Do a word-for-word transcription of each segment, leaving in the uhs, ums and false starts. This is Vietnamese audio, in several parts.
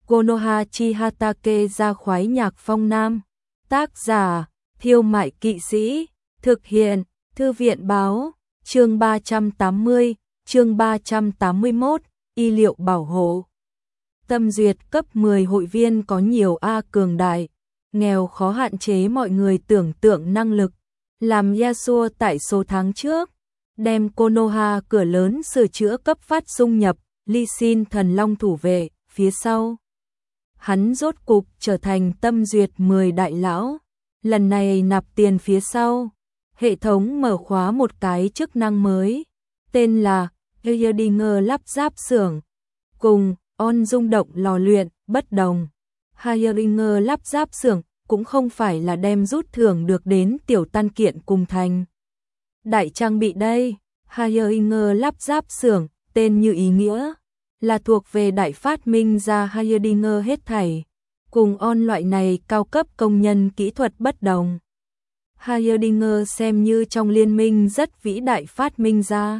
Konoha Chihatake ra khoái nhạc phong nam. Tác giả, Thiêu Mại Kỵ Sĩ. Thực hiện, Thư viện Báo. Chương ba trăm tám mươi, chương ba trăm tám mươi mốt, y liệu bảo hộ. Tâm duyệt cấp mười hội viên có nhiều A cường đại, nghèo khó hạn chế mọi người tưởng tượng năng lực. Làm Yasuo tại số tháng trước, đem Konoha cửa lớn sửa chữa cấp phát dung nhập, Lee Sin thần long thủ vệ, phía sau. Hắn rốt cục trở thành tâm duyệt mười đại lão, lần này nạp tiền phía sau. Hệ thống mở khóa một cái chức năng mới, tên là Heidinger lắp ráp xưởng, cùng On rung động lò luyện, bất đồng. Heidinger lắp ráp xưởng cũng không phải là đem rút thưởng được đến tiểu tan kiện cùng thành đại trang bị đây. Heidinger lắp ráp xưởng, tên như ý nghĩa, là thuộc về đại phát minh ra Heidinger hết thảy, cùng On loại này cao cấp công nhân kỹ thuật bất đồng. Heidinger xem như trong liên minh rất vĩ đại phát minh ra,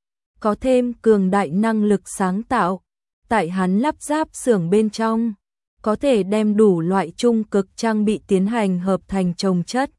có thêm cường đại năng lực sáng tạo. Tại hắn lắp ráp xưởng bên trong, có thể đem đủ loại trung cực trang bị tiến hành hợp thành chồng chất.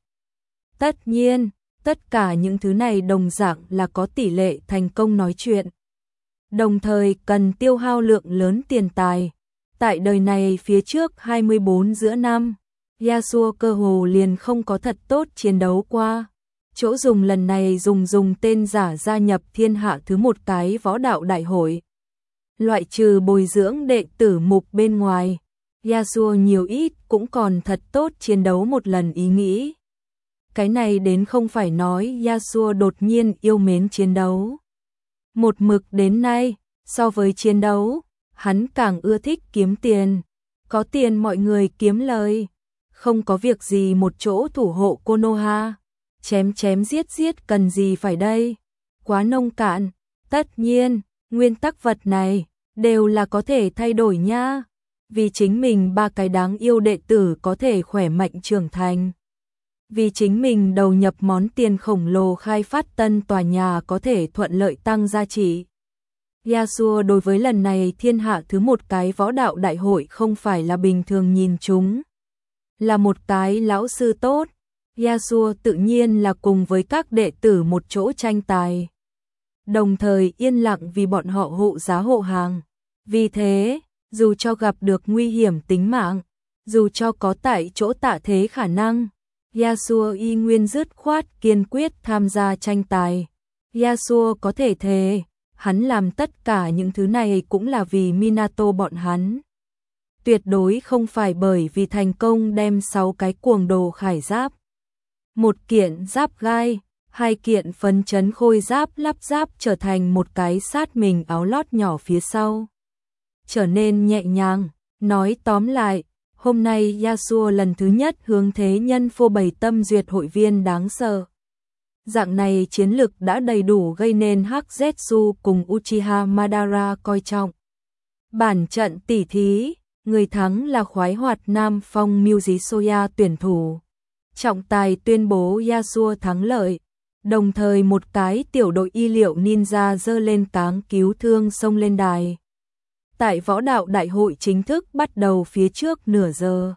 Tất nhiên, tất cả những thứ này đồng dạng là có tỷ lệ thành công nói chuyện, đồng thời cần tiêu hao lượng lớn tiền tài. Tại đời này phía trước hai mươi bốn giữa năm, Yasuo cơ hồ liền không có thật tốt chiến đấu qua. Chỗ dùng lần này dùng dùng tên giả gia nhập thiên hạ thứ một cái võ đạo đại hội. Loại trừ bồi dưỡng đệ tử mục bên ngoài, Yasuo nhiều ít cũng còn thật tốt chiến đấu một lần ý nghĩ. Cái này đến không phải nói Yasuo đột nhiên yêu mến chiến đấu. Một mực đến nay, so với chiến đấu, hắn càng ưa thích kiếm tiền. Có tiền mọi người kiếm lời. Không có việc gì một chỗ thủ hộ Konoha, chém chém giết giết cần gì phải đây, quá nông cạn. Tất nhiên, nguyên tắc vật này đều là có thể thay đổi nha, vì chính mình ba cái đáng yêu đệ tử có thể khỏe mạnh trưởng thành, vì chính mình đầu nhập món tiền khổng lồ khai phát tân tòa nhà có thể thuận lợi tăng giá trị. Yasuo đối với lần này thiên hạ thứ một cái võ đạo đại hội không phải là bình thường nhìn chúng, là một cái lão sư tốt. Yasuo tự nhiên là cùng với các đệ tử một chỗ tranh tài, đồng thời yên lặng vì bọn họ hộ giá hộ hàng. Vì thế, dù cho gặp được nguy hiểm tính mạng, dù cho có tại chỗ tạ thế khả năng, Yasuo y nguyên dứt khoát kiên quyết tham gia tranh tài. Yasuo có thể thề, hắn làm tất cả những thứ này cũng là vì Minato bọn hắn. Tuyệt đối không phải bởi vì thành công đem sáu cái cuồng đồ khải giáp, một kiện giáp gai, hai kiện phấn chấn khôi giáp lắp ráp trở thành một cái sát mình áo lót nhỏ phía sau, trở nên nhẹ nhàng. Nói tóm lại, hôm nay Yasuo lần thứ nhất hướng thế nhân phô bày tâm duyệt hội viên đáng sợ. Dạng này chiến lực đã đầy đủ gây nên Hắc-Zetsu cùng Uchiha Madara coi trọng. Bản trận tỉ thí, người thắng là khoái hoạt Nam Phong Mujisoya tuyển thủ. Trọng tài tuyên bố Yasuo thắng lợi, đồng thời một cái tiểu đội y liệu ninja giơ lên cáng cứu thương xông lên đài. Tại võ đạo đại hội chính thức bắt đầu phía trước nửa giờ,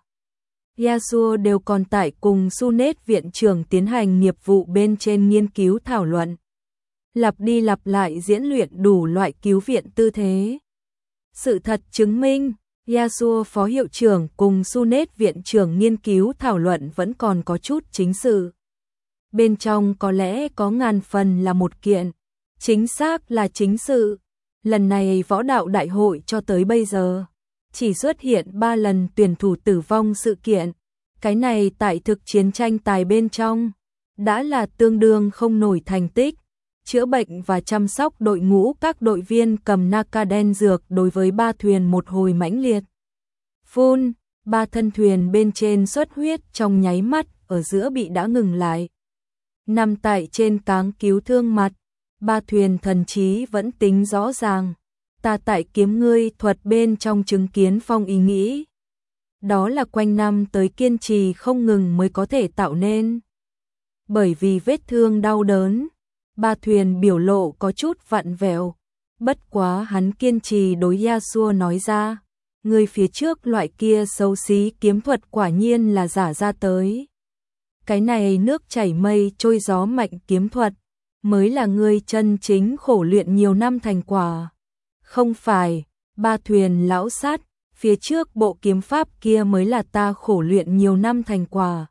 Yasuo đều còn tại cùng Sunet viện trưởng tiến hành nghiệp vụ bên trên nghiên cứu thảo luận, lặp đi lặp lại diễn luyện đủ loại cứu viện tư thế. Sự thật chứng minh, Yasuo phó hiệu trưởng cùng Sunet viện trưởng nghiên cứu thảo luận vẫn còn có chút chính sự. Bên trong có lẽ có ngàn phần là một kiện, chính xác là chính sự. Lần này võ đạo đại hội cho tới bây giờ, chỉ xuất hiện ba lần tuyển thủ tử vong sự kiện. Cái này tại thực chiến tranh tài bên trong, đã là tương đương không nổi thành tích. Chữa bệnh và chăm sóc đội ngũ các đội viên cầm Nakaden dược đối với ba thuyền một hồi mãnh liệt. Phun, ba thân thuyền bên trên xuất huyết trong nháy mắt, ở giữa bị đã ngừng lại. Nằm tại trên cáng cứu thương mặt, ba thuyền thần trí vẫn tính rõ ràng. Ta tại kiếm ngươi thuật bên trong chứng kiến phong ý nghĩ. Đó là quanh năm tới kiên trì không ngừng mới có thể tạo nên. Bởi vì vết thương đau đớn, ba thuyền biểu lộ có chút vặn vẹo. Bất quá hắn kiên trì đối Yasuo nói ra, người phía trước loại kia xấu xí kiếm thuật quả nhiên là giả ra tới. Cái này nước chảy mây trôi gió mạnh kiếm thuật, mới là người chân chính khổ luyện nhiều năm thành quả. Không phải, Ba Thuyền lão sát, phía trước bộ kiếm pháp kia mới là ta khổ luyện nhiều năm thành quả.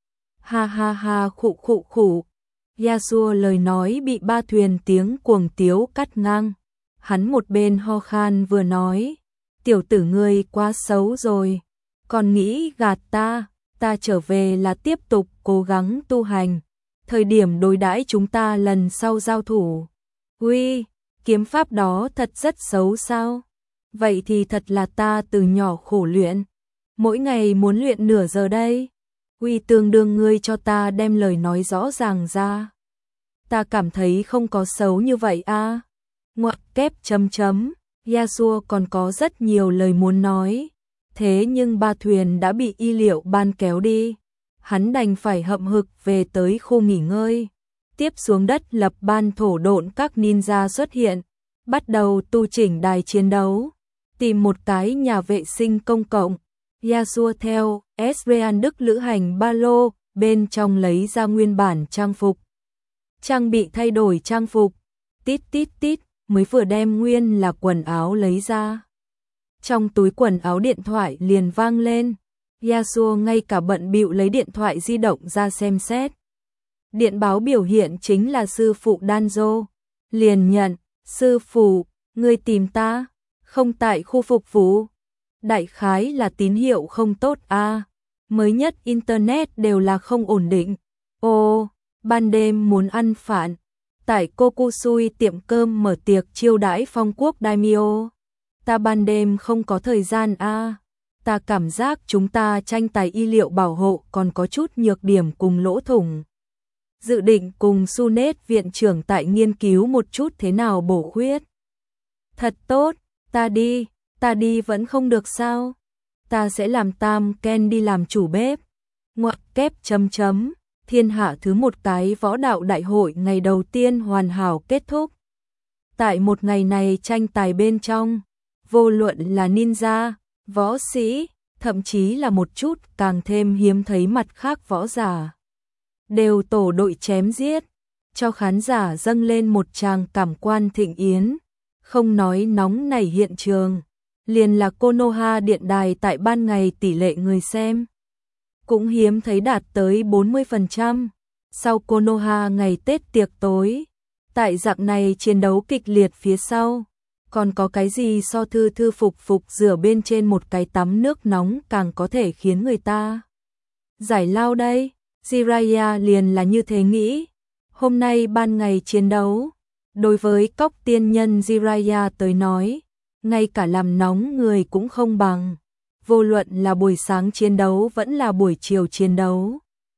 Ha ha ha khụ khụ khụ. Yasuo lời nói bị Ba Thuyền tiếng cuồng tiếu cắt ngang. Hắn một bên ho khan vừa nói, tiểu tử ngươi quá xấu rồi, còn nghĩ gạt ta, ta trở về là tiếp tục cố gắng tu hành. Thời điểm đối đãi chúng ta lần sau giao thủ. Uy, kiếm pháp đó thật rất xấu sao? Vậy thì thật là ta từ nhỏ khổ luyện, mỗi ngày muốn luyện nửa giờ đây. Uy tương đương ngươi cho ta đem lời nói rõ ràng ra. Ta cảm thấy không có xấu như vậy a. À. Ngoặc kép chấm chấm, Yasuo còn có rất nhiều lời muốn nói. Thế nhưng Ba Thuyền đã bị y liệu ban kéo đi. Hắn đành phải hậm hực về tới khu nghỉ ngơi. Tiếp xuống đất lập ban thổ độn các ninja xuất hiện. Bắt đầu tu chỉnh đài chiến đấu. Tìm một cái nhà vệ sinh công cộng. Yasuo theo Esrean Đức lữ hành ba lô, bên trong lấy ra nguyên bản trang phục. Trang bị thay đổi trang phục. Tít tít tít, mới vừa đem nguyên là quần áo lấy ra. Trong túi quần áo điện thoại liền vang lên. Yasuo ngay cả bận bịu lấy điện thoại di động ra xem xét. Điện báo biểu hiện chính là sư phụ Danzo. Liền nhận, sư phụ, ngươi tìm ta, không tại khu phục vụ. Đại khái là tín hiệu không tốt a. À. Mới nhất internet đều là không ổn định. Ồ, ban đêm muốn ăn phản. Tại Kokusui tiệm cơm mở tiệc chiêu đãi phong quốc daimyo. Ta ban đêm không có thời gian a. À. Ta cảm giác chúng ta tranh tài y liệu bảo hộ còn có chút nhược điểm cùng lỗ thủng. Dự định cùng Sunet viện trưởng tại nghiên cứu một chút thế nào bổ khuyết. Thật tốt, ta đi, ta đi vẫn không được sao? Ta sẽ làm Tam Ken đi làm chủ bếp. Ngoặc kép chấm chấm, thiên hạ thứ một cái võ đạo đại hội ngày đầu tiên hoàn hảo kết thúc. Tại một ngày này tranh tài bên trong, vô luận là ninja, võ sĩ, thậm chí là một chút càng thêm hiếm thấy mặt khác võ giả. Đều tổ đội chém giết, cho khán giả dâng lên một tràng cảm quan thịnh yến. Không nói nóng nảy hiện trường, liền là Konoha điện đài tại ban ngày tỷ lệ người xem cũng hiếm thấy đạt tới bốn mươi phần trăm. Sau Konoha ngày Tết tiệc tối, tại dạng này chiến đấu kịch liệt phía sau, còn có cái gì so thư thư phục phục rửa bên trên một cái tắm nước nóng càng có thể khiến người ta giải lao đây. Jiraiya liền là như thế nghĩ. Hôm nay ban ngày chiến đấu, đối với cóc tiên nhân Jiraiya tới nói, ngay cả làm nóng người cũng không bằng. Vô luận là buổi sáng chiến đấu vẫn là buổi chiều chiến đấu,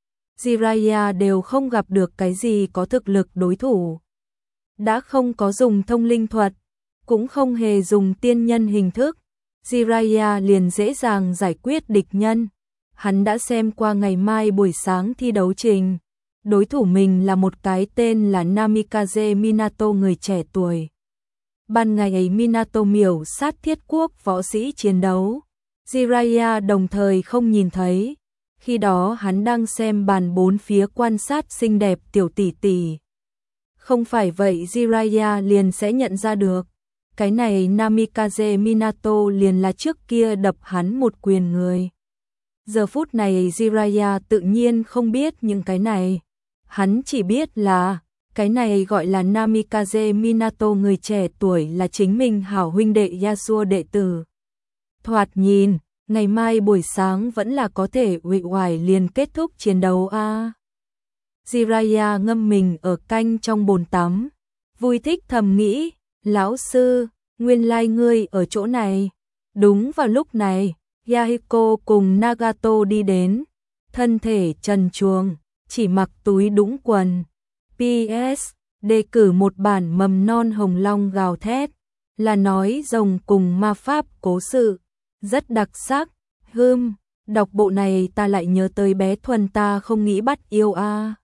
Jiraiya đều không gặp được cái gì có thực lực đối thủ. Đã không có dùng thông linh thuật, cũng không hề dùng tiên nhân hình thức, Jiraiya liền dễ dàng giải quyết địch nhân. Hắn đã xem qua ngày mai buổi sáng thi đấu trình. Đối thủ mình là một cái tên là Namikaze Minato người trẻ tuổi. Ban ngày ấy Minato miểu sát thiết quốc võ sĩ chiến đấu. Jiraiya đồng thời không nhìn thấy. Khi đó hắn đang xem bàn bốn phía quan sát xinh đẹp tiểu tỷ tỷ. Không phải vậy Jiraiya liền sẽ nhận ra được. Cái này Namikaze Minato liền là trước kia đập hắn một quyền người. Giờ phút này Jiraiya tự nhiên không biết những cái này. Hắn chỉ biết là cái này gọi là Namikaze Minato người trẻ tuổi là chính mình hảo huynh đệ Yasuo đệ tử. Thoạt nhìn, ngày mai buổi sáng vẫn là có thể uể oải liền kết thúc chiến đấu a. À. Jiraiya ngâm mình ở canh trong bồn tắm, vui thích thầm nghĩ, lão sư, nguyên lai ngươi ở chỗ này. Đúng vào lúc này, Yahiko cùng Nagato đi đến, thân thể trần truồng, chỉ mặc túi đũng quần. pê ét, đề cử một bản mầm non hồng long gào thét, là nói rồng cùng ma pháp cố sự, rất đặc sắc. Hừm, đọc bộ này ta lại nhớ tới bé Thuần ta không nghĩ bắt yêu a. À.